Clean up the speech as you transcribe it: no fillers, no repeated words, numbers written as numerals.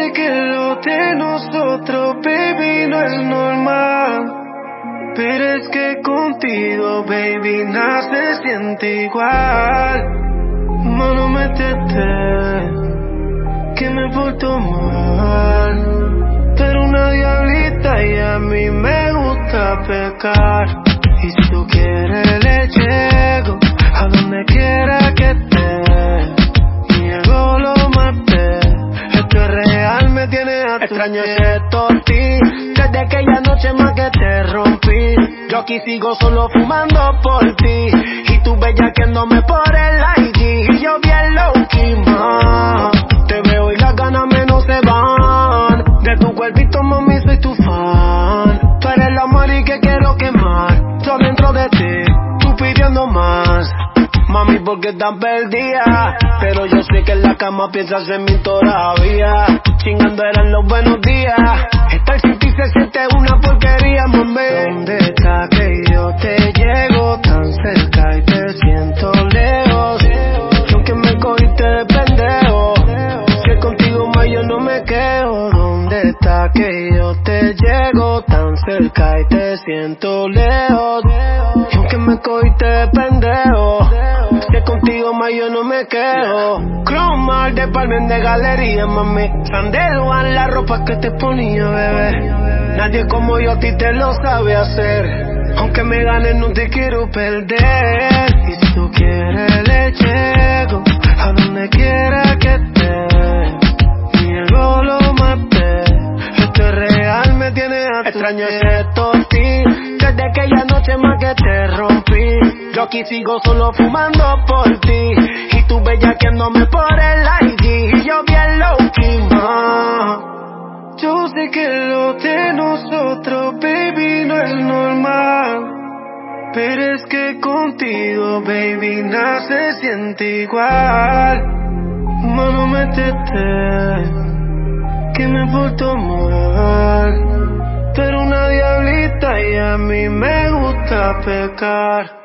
sé que lo de nosotros, baby, no es normal, pero es que contigo, baby, nada se siente igual. Mano, métete, que me porto mal, pero una diablita y a mí me gusta pecar. Y si tú quieres le llego a donde quiera que esté, niego lo maté. Esto es real, me tiene a tu extraño ese toti, desde aquella noche más que te rompí. Yo aquí sigo solo fumando por ti, y tú bellaqueándome por el IG, y yo bien low-key, ma. Te veo y las ganas menos se van, de tu cuerpito, mami, soy tu fan. Tú eres la mari que quiero quemar, yo dentro de ti, tú pidiendo más. Mami, ¿por qué tan perdida? Pero yo sé que en la cama piensas en mí todavía. Chingando eran los buenos días, estar sin ti se siente una porquería, mami. ¿Dónde está que yo te llego tan cerca y te siento lejos? Y aunque me cogiste de pendejo, si es contigo más yo no me quejo. ¿Dónde está que yo te llego tan cerca y te siento lejos? Y aunque me cogiste de pendejo, si es contigo más yo no me quejo. Cromar de palmen de galería, mami. Sandero en la ropa que te ponía, bebé. Nadie como yo a ti te lo sabe hacer. Aunque me ganes no te quiero perder. Y si tú quieres le llego a donde quiera que esté, niego lo maté. Esto es real, me tiene a tu extraño ese toti, desde aquella noche más que te rompí. Yo aquí sigo solo fumando por ti, y tú bellaqueándome por el IG, y yo bien low-key, ma. Yo sé que lo de nosotros, baby, no es normal, pero es que contigo, baby, nada se siente igual. Mano, métete, que me porto mal, pero una diablita y a mí me gusta pecar.